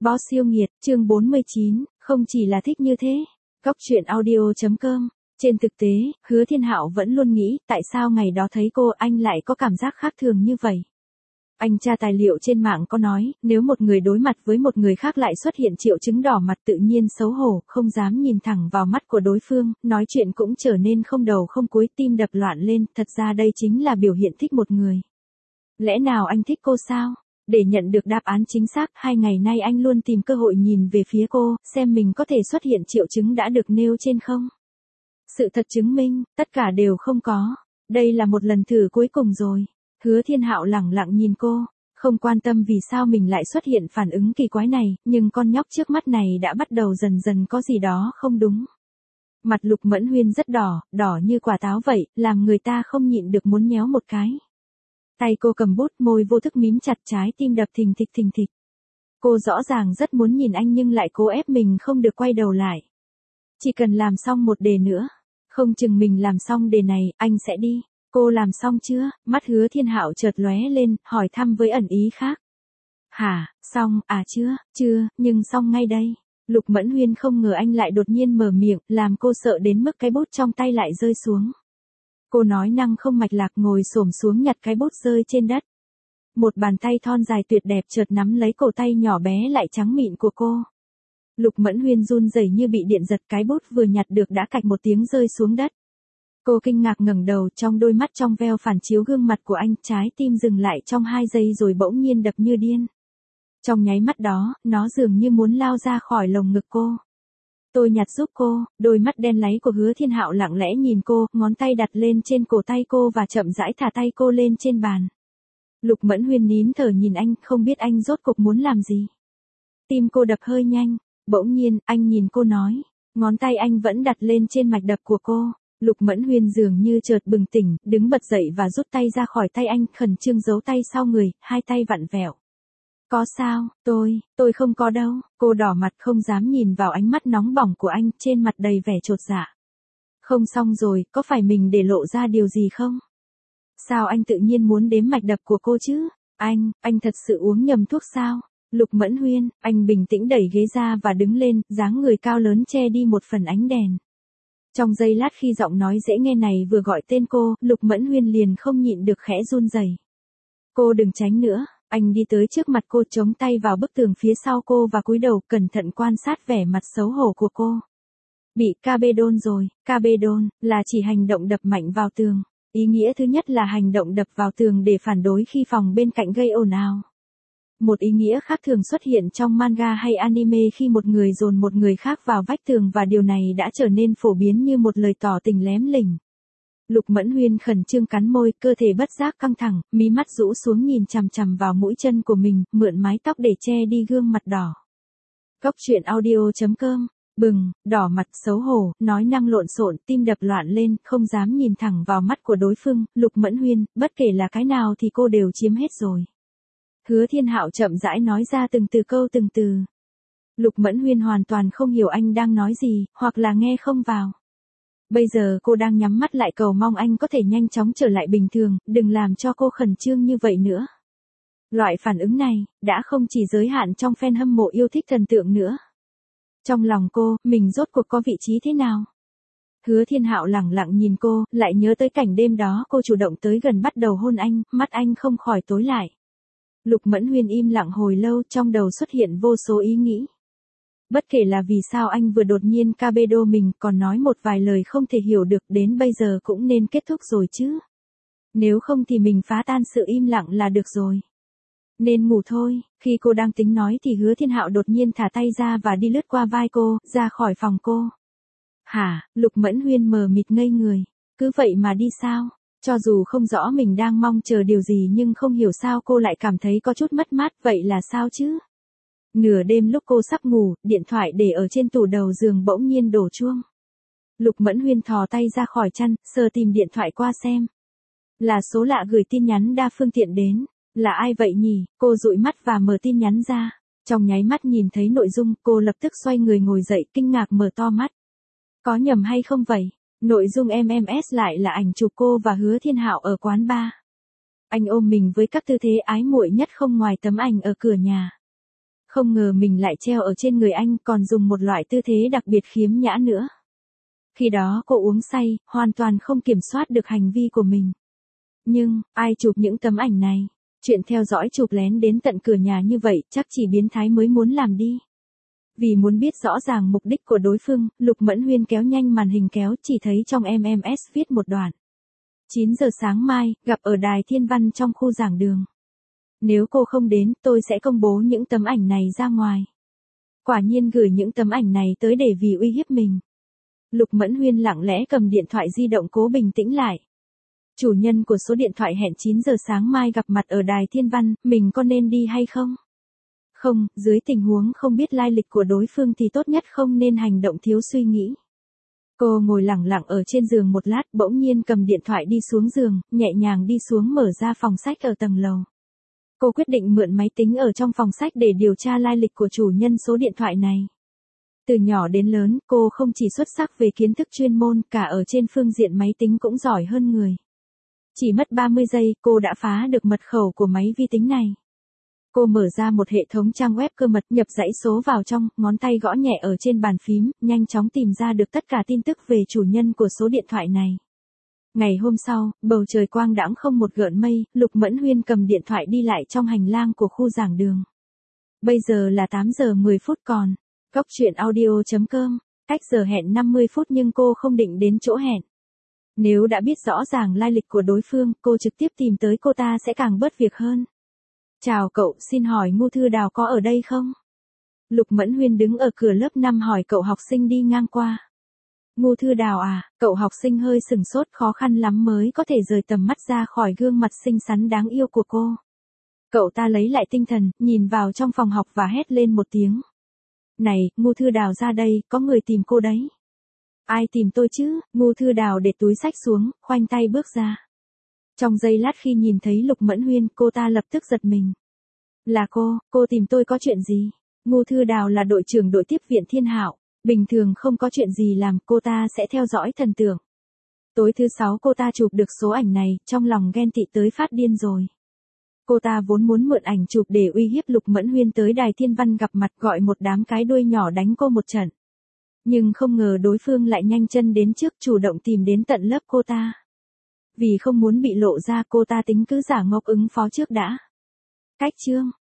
Boss yêu nghiệt, chương 49, không chỉ là thích như thế. Góc truyện audio.com. Trên thực tế, Hứa Thiên Hạo vẫn luôn nghĩ, tại sao ngày đó thấy cô anh lại có cảm giác khác thường như vậy. Anh tra tài liệu trên mạng có nói, nếu một người đối mặt với một người khác lại xuất hiện triệu chứng đỏ mặt tự nhiên xấu hổ, không dám nhìn thẳng vào mắt của đối phương, nói chuyện cũng trở nên không đầu không cuối, tim đập loạn lên, thật ra đây chính là biểu hiện thích một người. Lẽ nào anh thích cô sao? Để nhận được đáp án chính xác, 2 ngày nay anh luôn tìm cơ hội nhìn về phía cô, xem mình có thể xuất hiện triệu chứng đã được nêu trên không. Sự thật chứng minh, tất cả đều không có. Đây là một lần thử cuối cùng rồi. Hứa Thiên Hạo lẳng lặng nhìn cô, không quan tâm vì sao mình lại xuất hiện phản ứng kỳ quái này, nhưng con nhóc trước mắt này đã bắt đầu dần dần có gì đó không đúng. Mặt Lục Mẫn Huyên rất đỏ, đỏ như quả táo vậy, làm người ta không nhịn được muốn nhéo một cái. Tay cô cầm bút, môi vô thức mím chặt, trái tim đập thình thịch thình thịch. Cô rõ ràng rất muốn nhìn anh nhưng lại cố ép mình không được quay đầu lại. Chỉ cần làm xong một đề nữa, không chừng mình làm xong đề này, anh sẽ đi. Cô làm xong chưa? Mắt Hứa Thiên Hạo chợt lóe lên, hỏi thăm với ẩn ý khác. Hả, xong, à chưa, nhưng xong ngay đây. Lục Mẫn Huyên không ngờ anh lại đột nhiên mở miệng, làm cô sợ đến mức cái bút trong tay lại rơi xuống. Cô nói năng không mạch lạc, ngồi xổm xuống nhặt cái bút rơi trên đất. Một bàn tay thon dài tuyệt đẹp chợt nắm lấy cổ tay nhỏ bé lại trắng mịn của cô. Lục Mẫn Huyên run rẩy như bị điện giật, cái bút vừa nhặt được đã cạch một tiếng rơi xuống đất. Cô kinh ngạc ngẩng đầu, trong đôi mắt trong veo phản chiếu gương mặt của anh, trái tim dừng lại trong 2 giây rồi bỗng nhiên đập như điên. Trong nháy mắt đó, nó dường như muốn lao ra khỏi lồng ngực cô. Tôi nhặt giúp cô. Đôi mắt đen láy của Hứa Thiên Hạo lặng lẽ nhìn cô, ngón tay đặt lên trên cổ tay cô và chậm rãi thả tay cô lên trên bàn. Lục Mẫn Huyên nín thở nhìn anh, không biết anh rốt cục muốn làm gì. Tim cô đập hơi nhanh, bỗng nhiên, anh nhìn cô nói. Ngón tay anh vẫn đặt lên trên mạch đập của cô. Lục Mẫn Huyên dường như chợt bừng tỉnh, đứng bật dậy và rút tay ra khỏi tay anh, khẩn trương giấu tay sau người, 2 tay vặn vẹo. Có sao, tôi không có đâu. Cô đỏ mặt không dám nhìn vào ánh mắt nóng bỏng của anh, trên mặt đầy vẻ chột dạ. Không xong rồi, có phải mình để lộ ra điều gì không? Sao anh tự nhiên muốn đếm mạch đập của cô chứ? Anh thật sự uống nhầm thuốc sao? Lục Mẫn Huyên, anh bình tĩnh đẩy ghế ra và đứng lên, dáng người cao lớn che đi một phần ánh đèn. Trong giây lát khi giọng nói dễ nghe này vừa gọi tên cô, Lục Mẫn Huyên liền không nhịn được khẽ run rẩy. Cô đừng tránh nữa. Anh đi tới trước mặt cô, chống tay vào bức tường phía sau cô và cúi đầu cẩn thận quan sát vẻ mặt xấu hổ của cô. Bị cabedon rồi. Cabedon là chỉ hành động đập mạnh vào tường. Ý nghĩa thứ nhất là hành động đập vào tường để phản đối khi phòng bên cạnh gây ồn ào. Một ý nghĩa khác thường xuất hiện trong manga hay anime khi một người dồn một người khác vào vách tường, và điều này đã trở nên phổ biến như một lời tỏ tình lém lỉnh. Lục Mẫn Huyên khẩn trương cắn môi, cơ thể bất giác căng thẳng, mí mắt rũ xuống nhìn chằm chằm vào mũi chân của mình, mượn mái tóc để che đi gương mặt đỏ. Góc truyện audio.com. Bừng, đỏ mặt, xấu hổ, nói năng lộn xộn, tim đập loạn lên, không dám nhìn thẳng vào mắt của đối phương. Lục Mẫn Huyên, bất kể là cái nào thì cô đều chiếm hết rồi. Hứa Thiên Hạo chậm rãi nói ra từng từ câu từng từ. Lục Mẫn Huyên hoàn toàn không hiểu anh đang nói gì, hoặc là nghe không vào. Bây giờ cô đang nhắm mắt lại cầu mong anh có thể nhanh chóng trở lại bình thường, đừng làm cho cô khẩn trương như vậy nữa. Loại phản ứng này, đã không chỉ giới hạn trong fan hâm mộ yêu thích thần tượng nữa. Trong lòng cô, mình rốt cuộc có vị trí thế nào? Hứa Thiên Hạo lẳng lặng nhìn cô, lại nhớ tới cảnh đêm đó cô chủ động tới gần bắt đầu hôn anh, mắt anh không khỏi tối lại. Lục Mẫn Huyên im lặng hồi lâu, trong đầu xuất hiện vô số ý nghĩ. Bất kể là vì sao anh vừa đột nhiên cabedo mình, còn nói một vài lời không thể hiểu được, đến bây giờ cũng nên kết thúc rồi chứ. Nếu không thì mình phá tan sự im lặng là được rồi. Nên ngủ thôi. Khi cô đang tính nói thì Hứa Thiên Hạo đột nhiên thả tay ra và đi lướt qua vai cô, ra khỏi phòng cô. Hả? Lục Mẫn Huyên mờ mịt ngây người. Cứ vậy mà đi sao? Cho dù không rõ mình đang mong chờ điều gì nhưng không hiểu sao cô lại cảm thấy có chút mất mát, vậy là sao chứ? Nửa đêm lúc cô sắp ngủ, điện thoại để ở trên tủ đầu giường bỗng nhiên đổ chuông. Lục Mẫn Huyên thò tay ra khỏi chăn, sờ tìm điện thoại qua xem. Là số lạ gửi tin nhắn đa phương tiện đến. Là ai vậy nhỉ? Cô dụi mắt và mở tin nhắn ra. Trong nháy mắt nhìn thấy nội dung, cô lập tức xoay người ngồi dậy, kinh ngạc mở to mắt. Có nhầm hay không vậy? Nội dung MMS lại là ảnh chụp cô và Hứa Thiên Hạo ở quán bar. Anh ôm mình với các tư thế ái muội nhất không ngoài tấm ảnh ở cửa nhà. Không ngờ mình lại treo ở trên người anh, còn dùng một loại tư thế đặc biệt khiếm nhã nữa. Khi đó cô uống say, hoàn toàn không kiểm soát được hành vi của mình. Nhưng, ai chụp những tấm ảnh này? Chuyện theo dõi chụp lén đến tận cửa nhà như vậy, chắc chỉ biến thái mới muốn làm đi. Vì muốn biết rõ ràng mục đích của đối phương, Lục Mẫn Huyên kéo nhanh màn hình kéo, chỉ thấy trong MMS viết một đoạn. 9 giờ sáng mai, gặp ở đài Thiên Văn trong khu giảng đường. Nếu cô không đến, tôi sẽ công bố những tấm ảnh này ra ngoài. Quả nhiên gửi những tấm ảnh này tới để vì uy hiếp mình. Lục Mẫn Huyên lặng lẽ cầm điện thoại di động cố bình tĩnh lại. Chủ nhân của số điện thoại hẹn 9 giờ sáng mai gặp mặt ở đài Thiên Văn, mình có nên đi hay không? Không, dưới tình huống không biết lai lịch của đối phương thì tốt nhất không nên hành động thiếu suy nghĩ. Cô ngồi lẳng lặng ở trên giường một lát, bỗng nhiên cầm điện thoại đi xuống giường, nhẹ nhàng đi xuống mở ra phòng sách ở tầng lầu. Cô quyết định mượn máy tính ở trong phòng sách để điều tra lai lịch của chủ nhân số điện thoại này. Từ nhỏ đến lớn, cô không chỉ xuất sắc về kiến thức chuyên môn, cả ở trên phương diện máy tính cũng giỏi hơn người. Chỉ mất 30 giây, cô đã phá được mật khẩu của máy vi tính này. Cô mở ra một hệ thống trang web cơ mật, nhập dãy số vào trong, ngón tay gõ nhẹ ở trên bàn phím, nhanh chóng tìm ra được tất cả tin tức về chủ nhân của số điện thoại này. Ngày hôm sau, bầu trời quang đãng không một gợn mây, Lục Mẫn Huyên cầm điện thoại đi lại trong hành lang của khu giảng đường. Bây giờ là 8 giờ 10 phút còn. Góc truyện audio.com, cách giờ hẹn 50 phút nhưng cô không định đến chỗ hẹn. Nếu đã biết rõ ràng lai lịch của đối phương, cô trực tiếp tìm tới cô ta sẽ càng bớt việc hơn. Chào cậu, xin hỏi Ngô Thư Đào có ở đây không? Lục Mẫn Huyên đứng ở cửa lớp 5 hỏi cậu học sinh đi ngang qua. Ngô Thư Đào à, cậu học sinh hơi sừng sốt, khó khăn lắm mới có thể rời tầm mắt ra khỏi gương mặt xinh xắn đáng yêu của cô. Cậu ta lấy lại tinh thần, nhìn vào trong phòng học và hét lên một tiếng. Này, Ngô Thư Đào ra đây, có người tìm cô đấy. Ai tìm tôi chứ? Ngô Thư Đào để túi xách xuống, khoanh tay bước ra. Trong giây lát khi nhìn thấy Lục Mẫn Huyên, cô ta lập tức giật mình. Là cô tìm tôi có chuyện gì? Ngô Thư Đào là đội trưởng đội tiếp viện Thiên Hạo, bình thường không có chuyện gì làm, cô ta sẽ theo dõi thần tượng. Tối thứ 6 cô ta chụp được số ảnh này, trong lòng ghen tị tới phát điên rồi. Cô ta vốn muốn mượn ảnh chụp để uy hiếp Lục Mẫn Huyên tới đài Thiên Văn gặp mặt, gọi một đám cái đuôi nhỏ đánh cô một trận. Nhưng không ngờ đối phương lại nhanh chân đến trước, chủ động tìm đến tận lớp cô ta. Vì không muốn bị lộ ra, cô ta tính cứ giả ngốc ứng phó trước đã. Cách chương